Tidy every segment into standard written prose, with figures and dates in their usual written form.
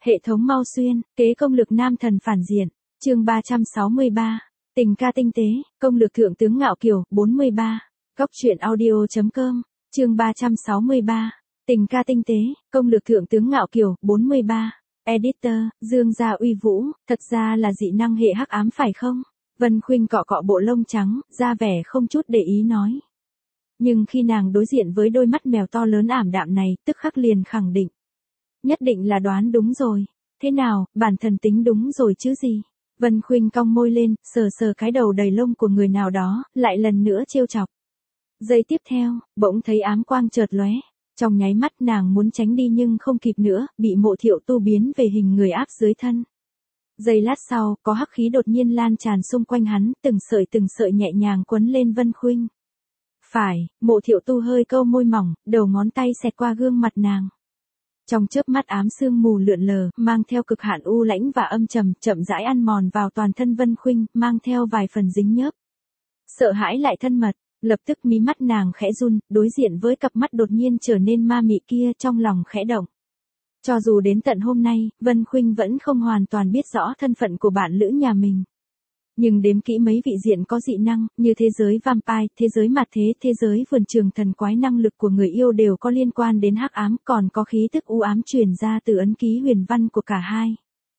Hệ thống mau xuyên, kế công lược nam thần phản diện. Chương 363. Tình ca tinh tế, công lược thượng tướng ngạo kiều, 43. Góc truyện audio.com. Chương 363. Tình ca tinh tế, công lược thượng tướng ngạo kiều, 43. Editor, Dương gia uy vũ, thật ra là dị năng hệ hắc ám phải không? Vân Khuynh cọ cọ bộ lông trắng, ra vẻ không chút để ý nói. Nhưng khi nàng đối diện với đôi mắt mèo to lớn ảm đạm này, tức khắc liền khẳng định. Nhất định là đoán đúng rồi. Thế nào, bản thân tính đúng rồi chứ gì? Vân Khuynh cong môi lên, sờ sờ cái đầu đầy lông của người nào đó, lại lần nữa trêu chọc. Giây tiếp theo, bỗng thấy ám quang chợt lóe. Trong nháy mắt nàng muốn tránh đi nhưng không kịp nữa, bị Mộ Thiệu Tu biến về hình người áp dưới thân. Giây lát sau, có hắc khí đột nhiên lan tràn xung quanh hắn, từng sợi nhẹ nhàng quấn lên Vân Khuynh. Phải, Mộ Thiệu Tu hơi câu môi mỏng, đầu ngón tay xẹt qua gương mặt nàng. Trong chớp mắt ám sương mù lượn lờ, mang theo cực hạn u lãnh và âm trầm, chậm rãi ăn mòn vào toàn thân Vân Khuynh, mang theo vài phần dính nhớp. Sợ hãi lại thân mật, lập tức mí mắt nàng khẽ run, đối diện với cặp mắt đột nhiên trở nên ma mị kia, trong lòng khẽ động. Cho dù đến tận hôm nay, Vân Khuynh vẫn không hoàn toàn biết rõ thân phận của bạn lữ nhà mình. Nhưng đếm kỹ mấy vị diện có dị năng, như thế giới vampire, thế giới mặt thế, thế giới vườn trường thần quái, năng lực của người yêu đều có liên quan đến hắc ám, còn có khí tức u ám truyền ra từ ấn ký huyền văn của cả hai.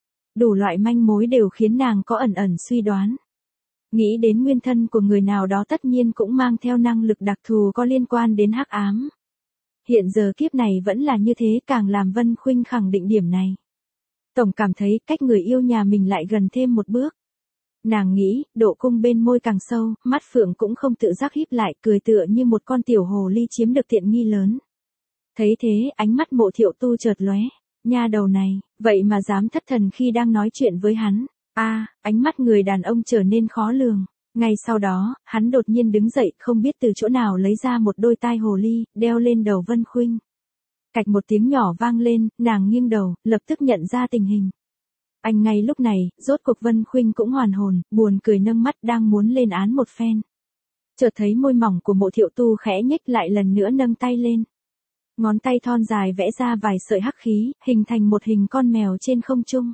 Đủ loại manh mối đều khiến nàng có ẩn suy đoán. Nghĩ đến nguyên thân của người nào đó tất nhiên cũng mang theo năng lực đặc thù có liên quan đến hắc ám. Hiện giờ kiếp này vẫn là như thế, càng làm Vân Khuynh khẳng định điểm này. Tổng cảm thấy cách người yêu nhà mình lại gần thêm một bước. Nàng nghĩ, độ cung bên môi càng sâu, mắt phượng cũng không tự giác híp lại, cười tựa như một con tiểu hồ ly chiếm được tiện nghi lớn. Thấy thế, ánh mắt Mộ Thiệu Tu chợt lóe. Nha đầu này, vậy mà dám thất thần khi đang nói chuyện với hắn. Ánh mắt người đàn ông trở nên khó lường. Ngay sau đó, hắn đột nhiên đứng dậy, không biết từ chỗ nào lấy ra một đôi tai hồ ly, đeo lên đầu Vân Khuynh. Cạch một tiếng nhỏ vang lên, nàng nghiêng đầu, lập tức nhận ra tình hình. Ngay lúc này, rốt cuộc Vân Khuynh cũng hoàn hồn, buồn cười nâng mắt đang muốn lên án một phen. Chợt thấy môi mỏng của Mộ Thiệu Tu khẽ nhếch lại, lần nữa nâng tay lên. Ngón tay thon dài vẽ ra vài sợi hắc khí, hình thành một hình con mèo trên không trung.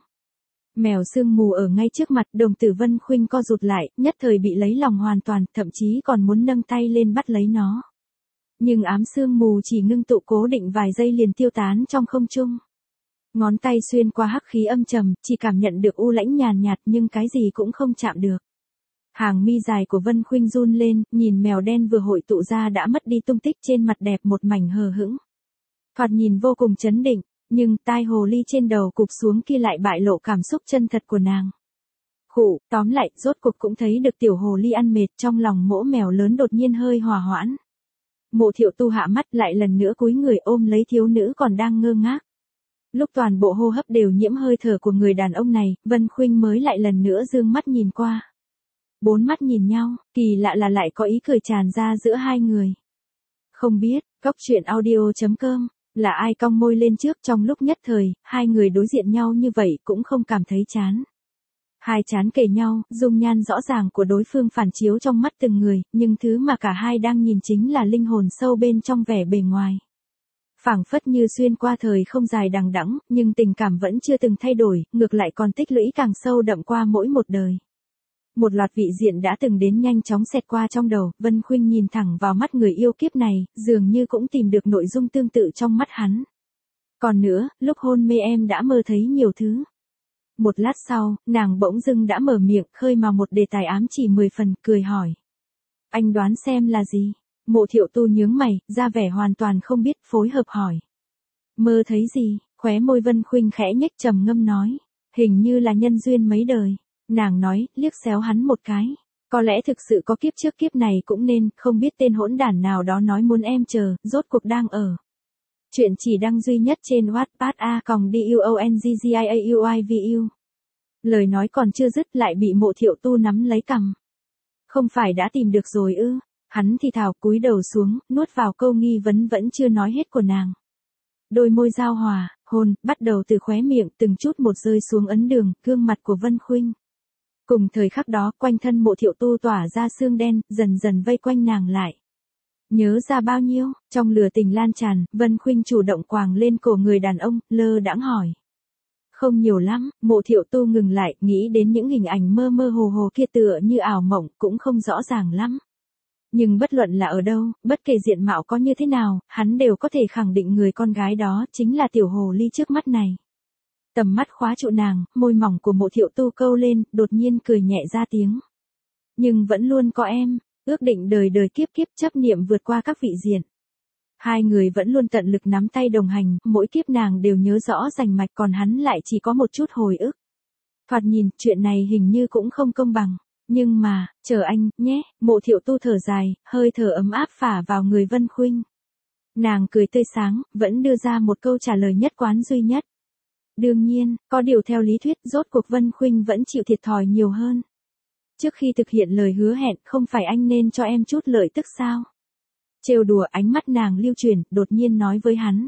Mèo sương mù ở ngay trước mặt, đồng tử Vân Khuynh co rụt lại, nhất thời bị lấy lòng hoàn toàn, thậm chí còn muốn nâng tay lên bắt lấy nó. Nhưng ám sương mù chỉ ngưng tụ cố định vài giây liền tiêu tán trong không trung. Ngón tay xuyên qua hắc khí âm trầm, chỉ cảm nhận được u lãnh nhàn nhạt nhưng cái gì cũng không chạm được. Hàng mi dài của Vân Khuynh run lên, nhìn mèo đen vừa hội tụ ra đã mất đi tung tích, trên mặt đẹp một mảnh hờ hững. Thoạt nhìn vô cùng chấn định, nhưng tai hồ ly trên đầu cụp xuống kia lại bại lộ cảm xúc chân thật của nàng. Tóm lại, rốt cuộc cũng thấy được tiểu hồ ly ăn mệt, trong lòng mỗ mèo lớn đột nhiên hơi hòa hoãn. Mộ Thiệu Tu hạ mắt lại lần nữa cúi người ôm lấy thiếu nữ còn đang ngơ ngác. Lúc toàn bộ hô hấp đều nhiễm hơi thở của người đàn ông này, Vân Khuynh mới lại lần nữa dương mắt nhìn qua. Bốn mắt nhìn nhau, kỳ lạ là lại có ý cười tràn ra giữa hai người. Không biết, góc truyện audio.com, là ai cong môi lên trước, trong lúc nhất thời, hai người đối diện nhau như vậy cũng không cảm thấy chán. Hai trán kề nhau, dung nhan rõ ràng của đối phương phản chiếu trong mắt từng người, nhưng thứ mà cả hai đang nhìn chính là linh hồn sâu bên trong vẻ bề ngoài. Phảng phất như xuyên qua thời không dài đằng đẵng, nhưng tình cảm vẫn chưa từng thay đổi, ngược lại còn tích lũy càng sâu đậm qua mỗi một đời. Một loạt vị diện đã từng đến nhanh chóng xẹt qua trong đầu, Vân Khuynh nhìn thẳng vào mắt người yêu kiếp này, dường như cũng tìm được nội dung tương tự trong mắt hắn. Còn nữa, lúc hôn mê em đã mơ thấy nhiều thứ. Một lát sau, nàng bỗng dưng đã mở miệng, khơi mào một đề tài ám chỉ 10 phần, cười hỏi. Anh đoán xem là gì? Mộ Thiệu Tu nhướng mày, ra vẻ hoàn toàn không biết, phối hợp hỏi. Mơ thấy gì? Khóe môi Vân Khuynh khẽ nhếch, trầm ngâm nói. Hình như là nhân duyên mấy đời. Nàng nói, liếc xéo hắn một cái. Có lẽ thực sự có kiếp trước kiếp này cũng nên, không biết tên hỗn đản nào đó nói muốn em chờ, rốt cuộc đang ở. Chuyện chỉ đăng duy nhất trên Wattpad a.duonggiauivu. Lời nói còn chưa dứt lại bị Mộ Thiệu Tu nắm lấy cằm. Không phải đã tìm được rồi ư? Hắn thì thào cúi đầu xuống, nuốt vào câu nghi vấn vẫn chưa nói hết của nàng. Đôi môi giao hòa, hôn, bắt đầu từ khóe miệng, từng chút một rơi xuống ấn đường, gương mặt của Vân Khuynh. Cùng thời khắc đó, quanh thân Mộ Thiệu Tu tỏa ra sương đen, dần dần vây quanh nàng lại. Nhớ ra bao nhiêu, trong lửa tình lan tràn, Vân Khuynh chủ động quàng lên cổ người đàn ông, lơ đãng hỏi. Không nhiều lắm, Mộ Thiệu Tu ngừng lại, nghĩ đến những hình ảnh mơ mơ hồ hồ kia tựa như ảo mộng, cũng không rõ ràng lắm. Nhưng bất luận là ở đâu, bất kể diện mạo có như thế nào, hắn đều có thể khẳng định người con gái đó chính là tiểu hồ ly trước mắt này. Tầm mắt khóa trụ nàng, môi mỏng của Mộ Thiệu Tu câu lên, đột nhiên cười nhẹ ra tiếng. Nhưng vẫn luôn có em, ước định đời đời kiếp kiếp chấp niệm vượt qua các vị diện. Hai người vẫn luôn tận lực nắm tay đồng hành, mỗi kiếp nàng đều nhớ rõ rành mạch, còn hắn lại chỉ có một chút hồi ức. Thoạt nhìn, chuyện này hình như cũng không công bằng. Nhưng mà, chờ anh, nhé, Mộ Thiệu Tu thở dài, hơi thở ấm áp phả vào người Vân Khuynh. Nàng cười tươi sáng, vẫn đưa ra một câu trả lời nhất quán duy nhất. Đương nhiên, có điều theo lý thuyết, rốt cuộc Vân Khuynh vẫn chịu thiệt thòi nhiều hơn. Trước khi thực hiện lời hứa hẹn, không phải anh nên cho em chút lợi tức sao? Trêu đùa, ánh mắt nàng lưu chuyển, đột nhiên nói với hắn.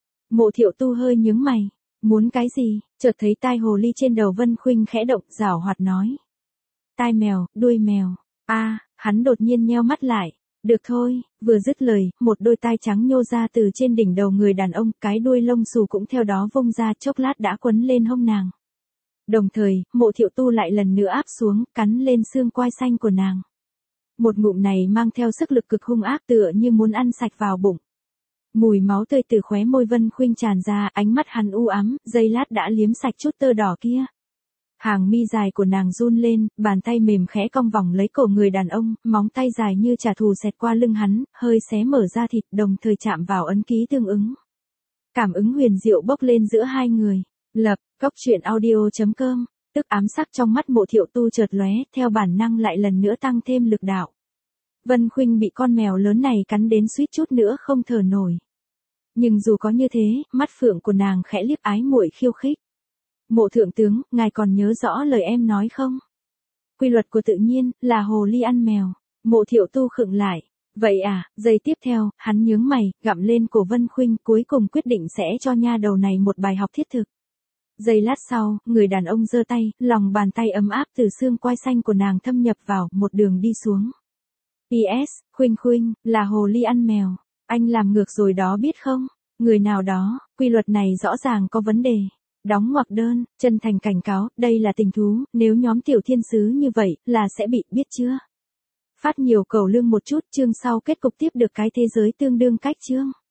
Mộ Thiệu Tu hơi nhướng mày. Muốn cái gì? Chợt thấy tai hồ ly trên đầu Vân Khuynh khẽ động, giảo hoạt nói. Tai mèo, đuôi mèo. Hắn đột nhiên nheo mắt lại. Được thôi, vừa dứt lời, một đôi tai trắng nhô ra từ trên đỉnh đầu người đàn ông, cái đuôi lông xù cũng theo đó vung ra, chốc lát đã quấn lên hông nàng. Đồng thời, Mộ Thiệu Tu lại lần nữa áp xuống, cắn lên xương quai xanh của nàng. Một ngụm này mang theo sức lực cực hung ác, tựa như muốn ăn sạch vào bụng. Mùi máu tươi từ khóe môi Vân Khuynh tràn ra, ánh mắt hắn u ám, giây lát đã liếm sạch chút tơ đỏ kia. Hàng mi dài của nàng run lên, bàn tay mềm khẽ cong vòng lấy cổ người đàn ông, móng tay dài như trả thù xẹt qua lưng hắn, hơi xé mở ra thịt, đồng thời chạm vào ấn ký tương ứng. Cảm ứng huyền diệu bốc lên giữa hai người. Lập, Cốc Truyện Audio.com, tức ám sắc trong mắt Mộ Thiệu Tu chợt lóe, theo bản năng lại lần nữa tăng thêm lực đạo. Vân Khuynh bị con mèo lớn này cắn đến suýt chút nữa không thở nổi. Nhưng dù có như thế, mắt phượng của nàng khẽ liếc ái muội khiêu khích. Mộ thượng tướng, ngài còn nhớ rõ lời em nói không? Quy luật của tự nhiên, là hồ ly ăn mèo. Mộ Thiệu Tu khựng lại. Vậy à, giây tiếp theo, hắn nhướng mày, gặm lên cổ Vân Khuynh, cuối cùng quyết định sẽ cho nha đầu này một bài học thiết thực. Giây lát sau, người đàn ông giơ tay, lòng bàn tay ấm áp từ xương quai xanh của nàng thâm nhập vào, một đường đi xuống. P.S. Khuynh, là hồ ly ăn mèo. Anh làm ngược rồi đó biết không? Người nào đó, quy luật này rõ ràng có vấn đề. Đóng ngoặc đơn, chân thành cảnh cáo, đây là tình thú, nếu nhóm tiểu thiên sứ như vậy, là sẽ bị, biết chưa? Phát nhiều cầu lương một chút, chương sau kết cục tiếp được cái thế giới tương đương cách chương.